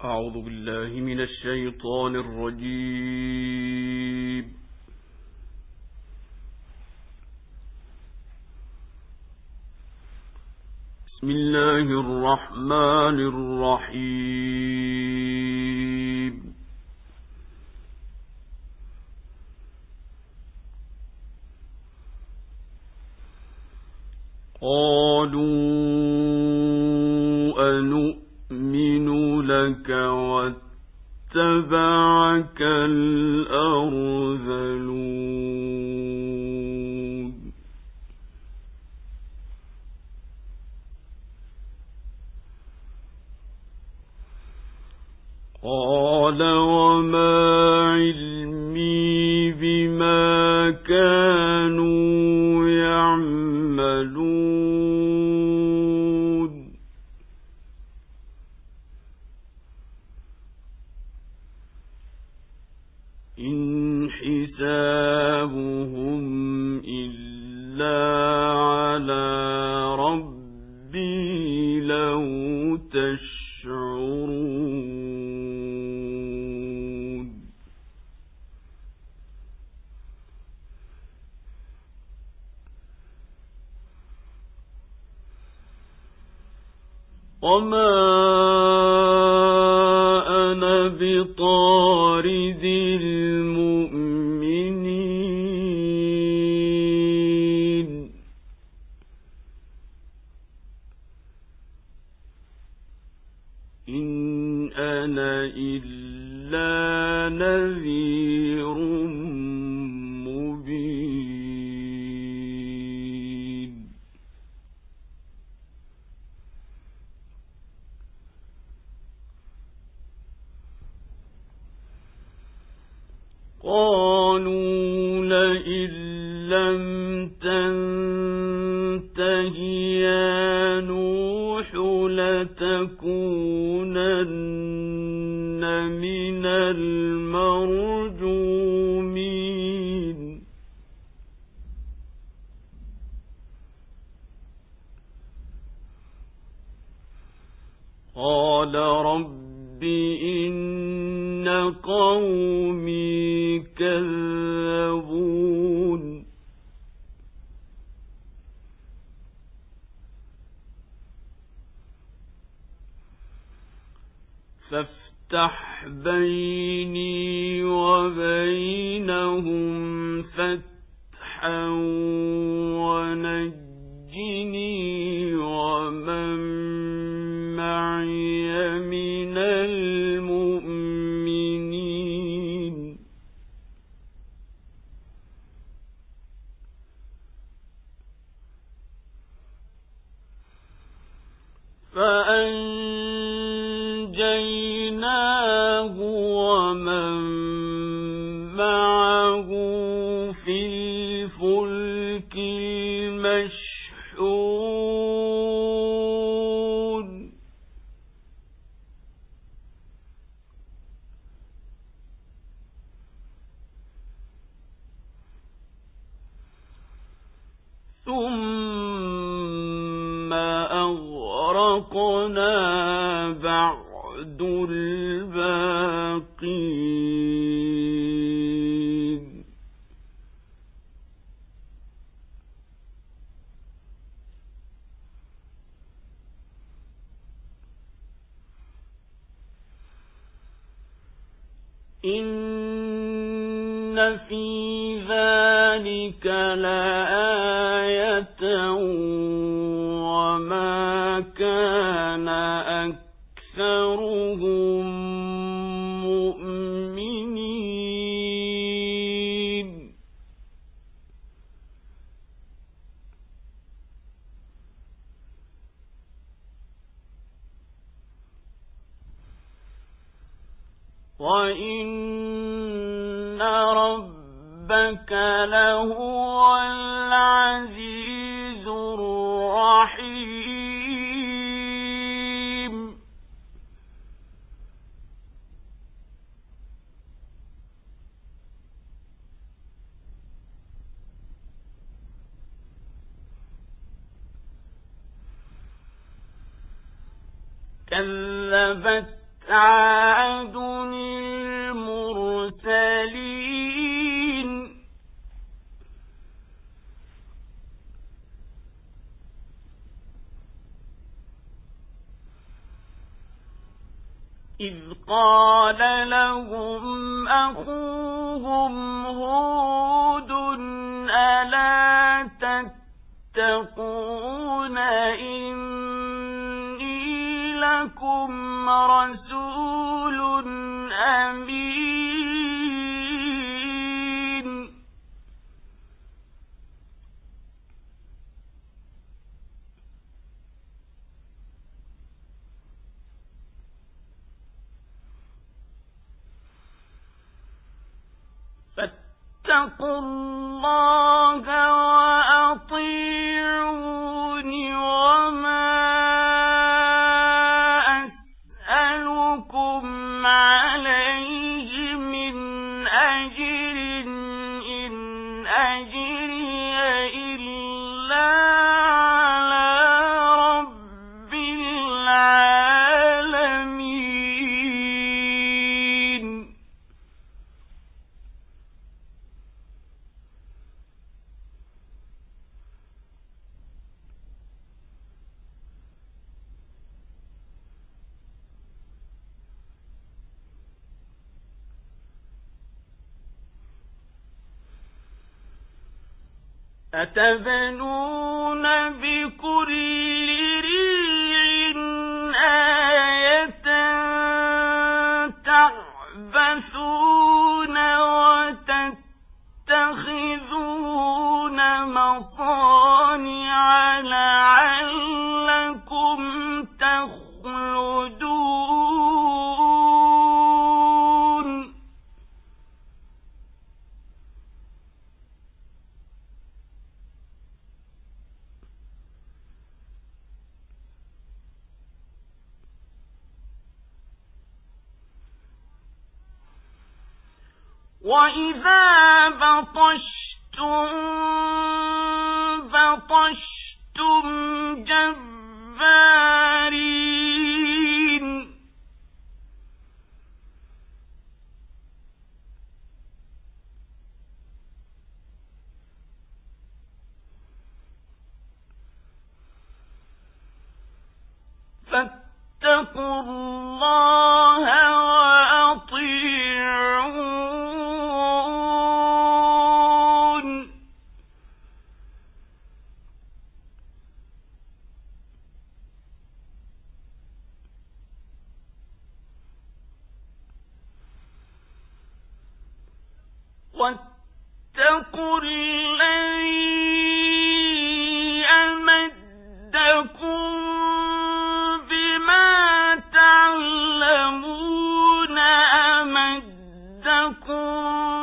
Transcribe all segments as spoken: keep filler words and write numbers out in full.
أعوذ بالله من الشيطان الرجيم. بسم الله الرحمن الرحيم. قالوا أنؤمن لك واتبعك الأرذلون. قال وما علمي بما كانوا يعملون. إن حسابهم إلا على ربي لو تشعرون. وما أنا بطارد المؤمنين. إن أنا إلا نذير مبين. قالوا لئن لم تنته يا نوح لتكونن من المرجومين. قال رب إن قومي كذبون. فافتح بيني وبينهم فتحا ونجني ومن معي من المؤمنين. فأنجيناه ومن معه في الفلك المشحون. ثم أغرقنا بعد الباقين. إن في ذلك لآية وما كان أكثرهم مؤمنين. وإن ربك لهو العزيز الرحيم. كذبت عاد المرسلين إذ قال لهم أخوهم هود ألا تتقون إني لكم رسول أمين فاتقوا الله وأطيعوني وما أسألكم عليه من أجر إن أجري إلا على رب العالمين أتبنون بكل ريع آية تعبثون وتتخذون مصانع لعلكم تخلدون وَإِذَا بَطَشْتُم بَطَشْتُمْ جَبَّارِينَ فاتقوا الله وأطيعون واتقوا الذي أمدكم بما تعلمون أمدكم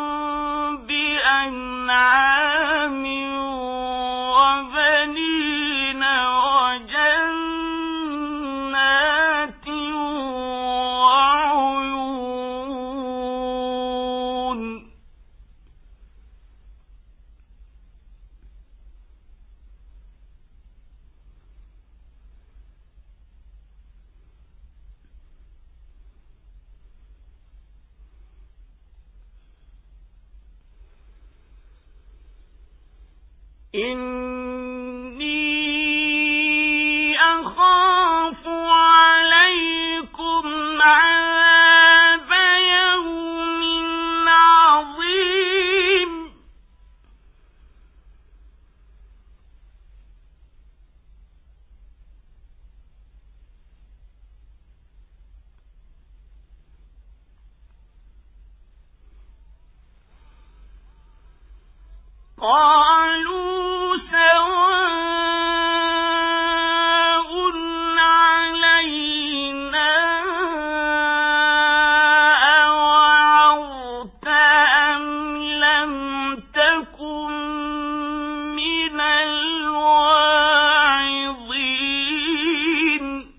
بأنعام وبنين وجنات وعيون إني أخاف عليكم عذاب يوم عظيم قالوا سواء علينا أوعظت أم لم تكن من الواعظين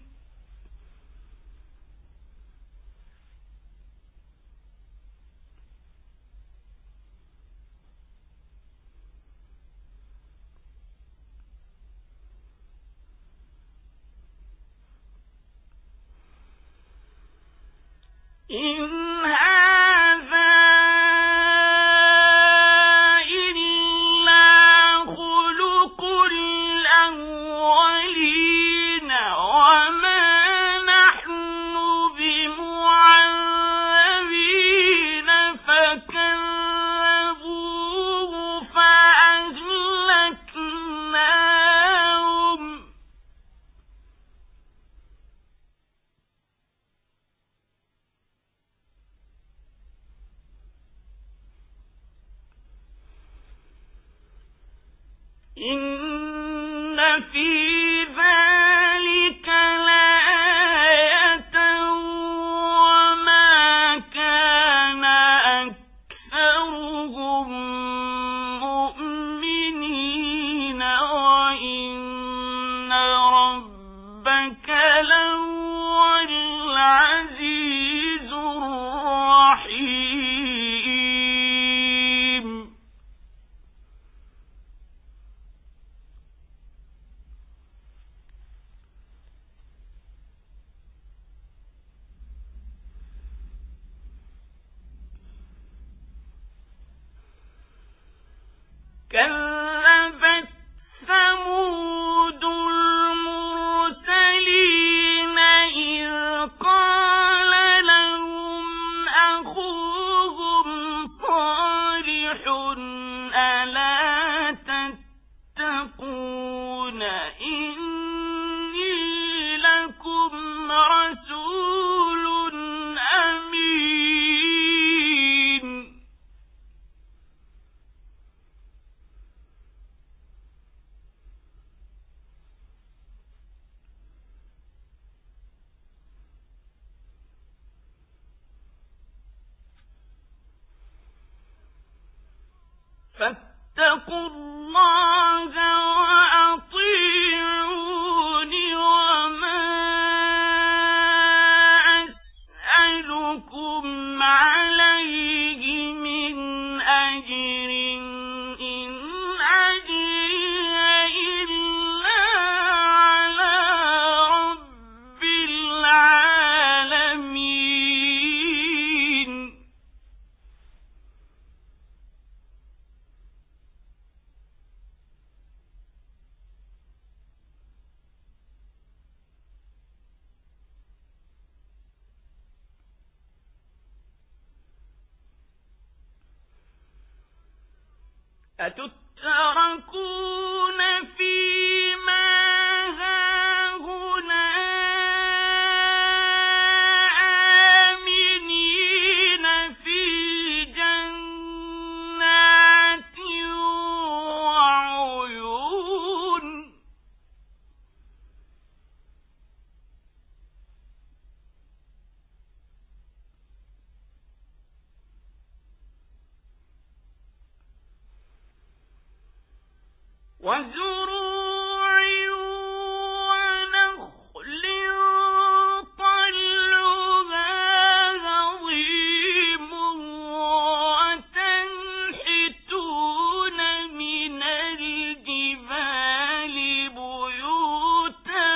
كذبت ثمود المرسلين إذ قال لهم أخوهم صالح ألا تتقون إني لكم رسول أمين فاتقوا الله وأطيعون وما أسألكم عليه من أجر إن أجري إلا على رب العالمين أتتركون فيما هاهنا آمنين في جنات وعيون وزروع ونخل طلعها هضيم وتنحتون من الجبال بيوتا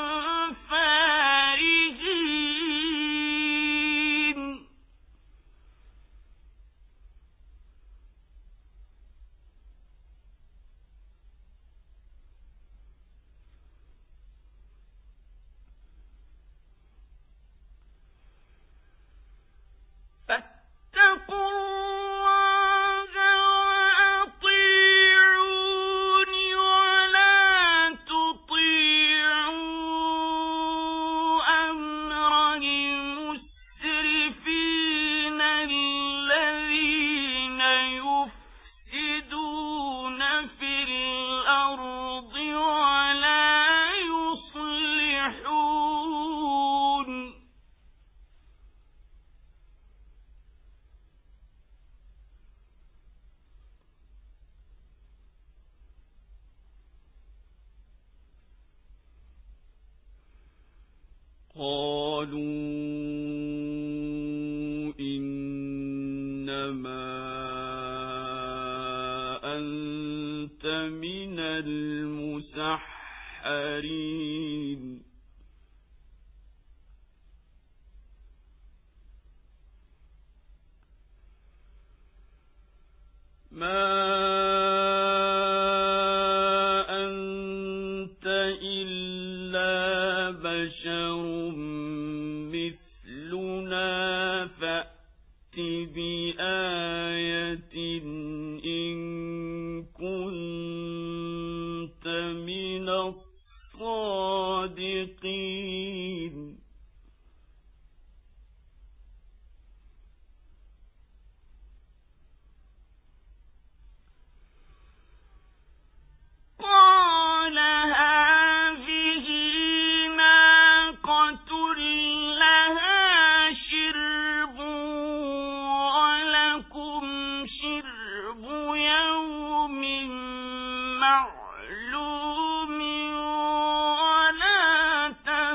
فارهين فاتقوا الله وأطيعون ولا تطيعوا أمر المسرفين الذين يفسدون في الأرض ولا يصلحون قالوا إنما أنت من المسحرين ما أنت إلا بشر مثلنا فأت بآية إن كنت من الصادقين قال هذه ناقة لها شرب ولكم شرب يوم معلوم ولا تأكلوا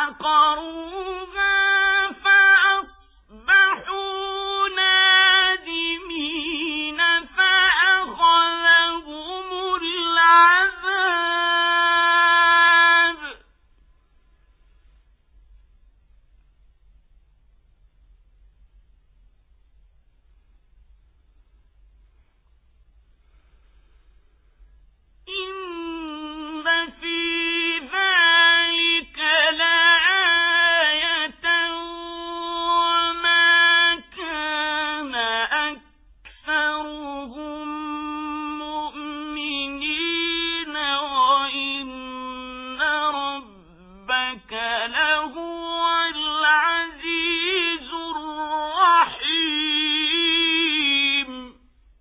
فأصبحوا نادمين فأخذهم العذاب إن في ذلك لآية وما كان أكثرهم مؤمنين وإن ربك لهو العزيز الرحيم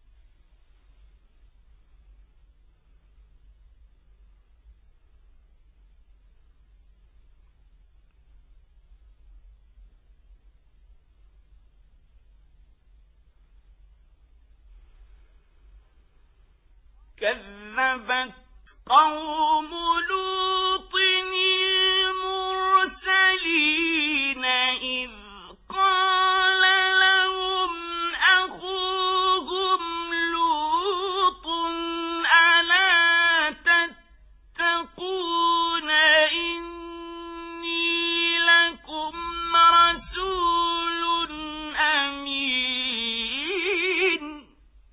كذبت قوم لوط المرسلين إذ قال لهم أخوهم لوط ألا تتقون إني لكم رسول أمين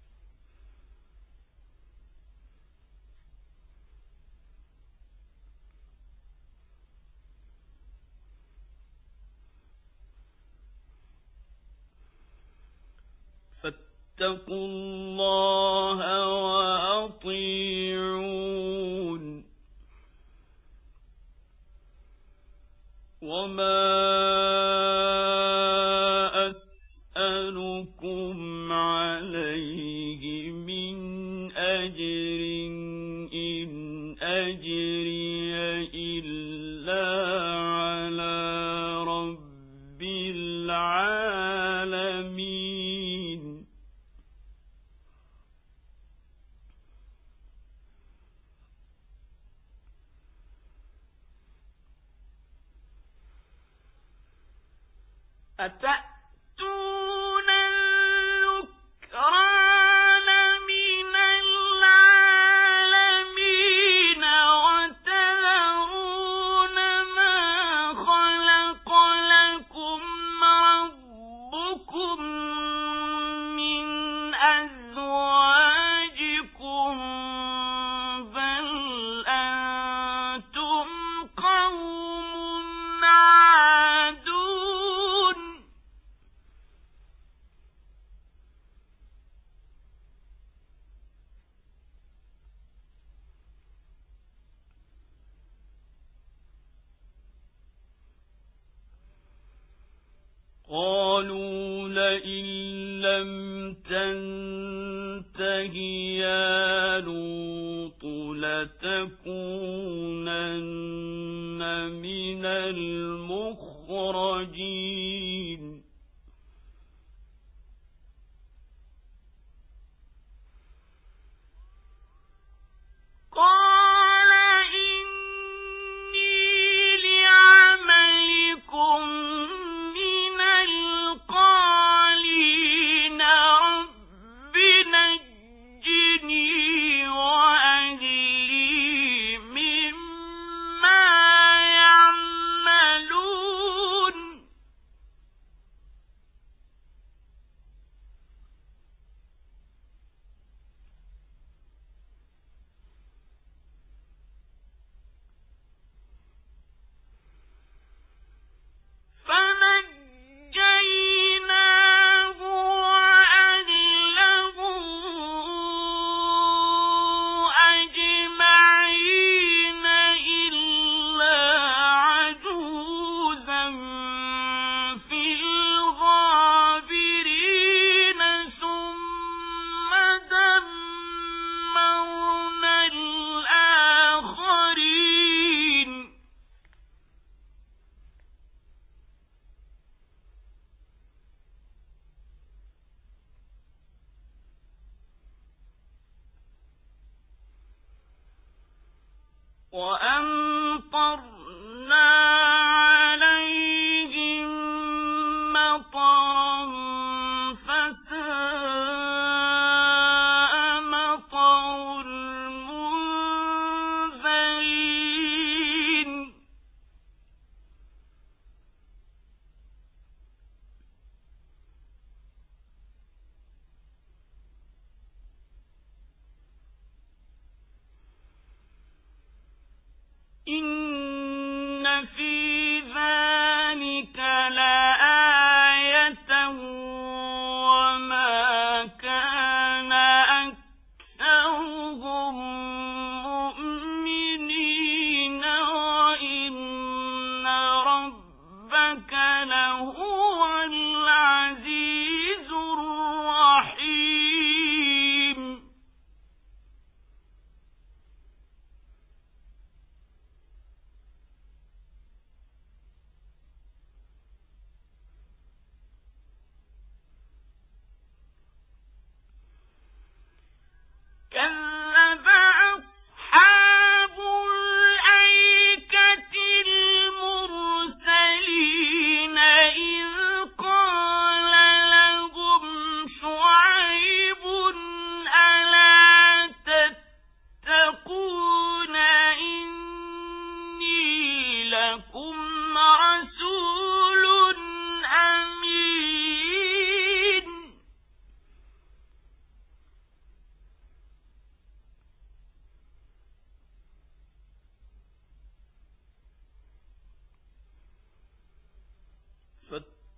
فاتقوا الله وأطيعون وما أسألكم عليه من أجر إن أجري إلا على رب العالمين أتأتون الذكران من العالمين وتذرون ما خلق لكم ربكم من أزواجكم بل أنتم قوم عادون قالوا لئن لم تنته يا لوط لتكونن من المخرجين قال إني لعملكم من القالين رب نجني وأهلي مما يعملون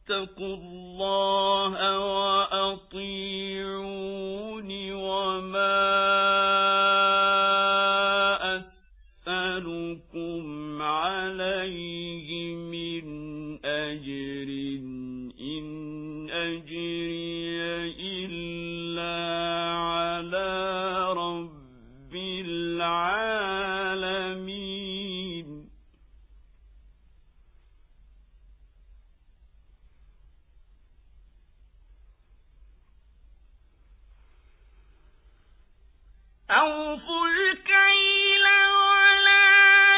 فاتقوا الله وأطيعون وما أسألكم عليه من أجر إن أجري إلا على رب العالمين أوفوا الكيل ولا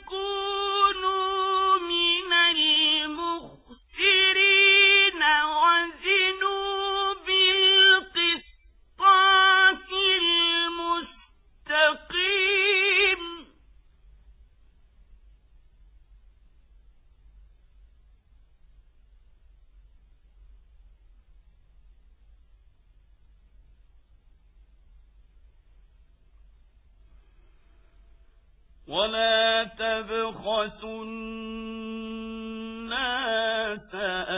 تكونوا من المخسرين وزنوا بالقسطاس المستقيم ولا تبخسوا الناس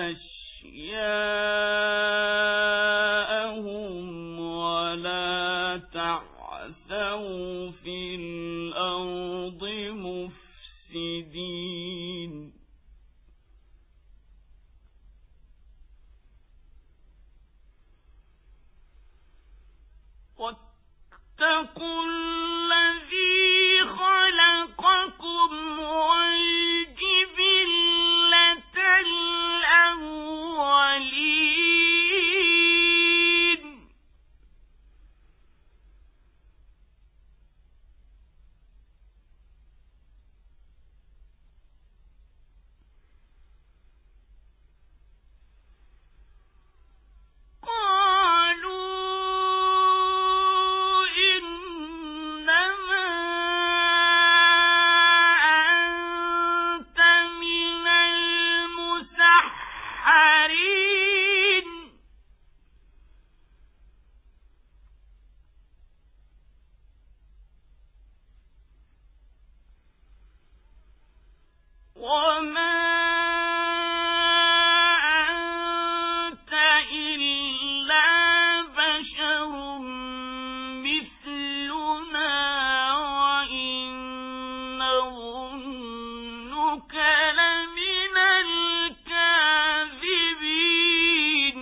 أشياءهم ولا تعثوا في الأرض مفسدين واتقوا الذي خلقكم والجبلة الأولين وما أنت إلا بشر مثلنا وإن نظنك لمن الكاذبين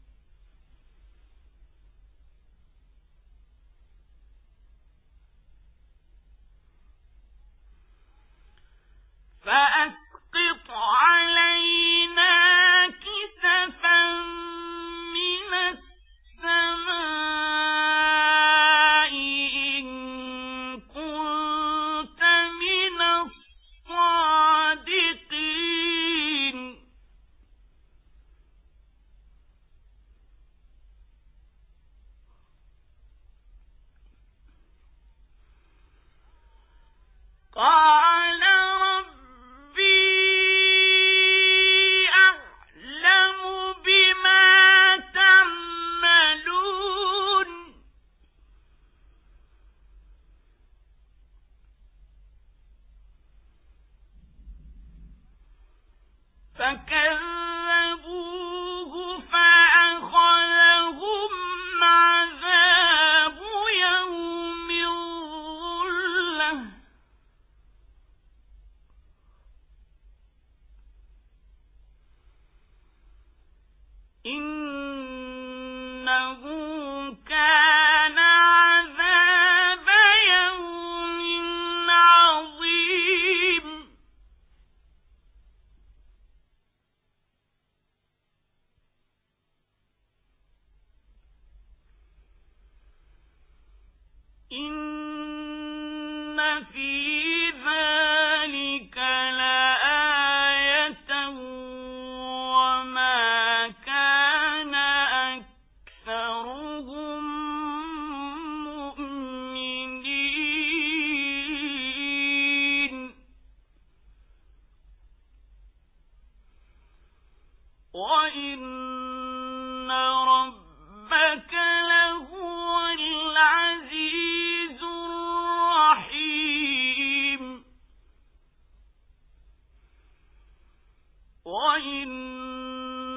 فأسقط علينا كسفا من السماء إن كنت من الصادقين قال فكذبوه فأخذهم عذاب يوم الظلة إنه كان عذاب يوم عظيم إن في ذلك لآية وما كان أكثرهم مؤمنين وإن ربك لهو العزيز الرحيم وإن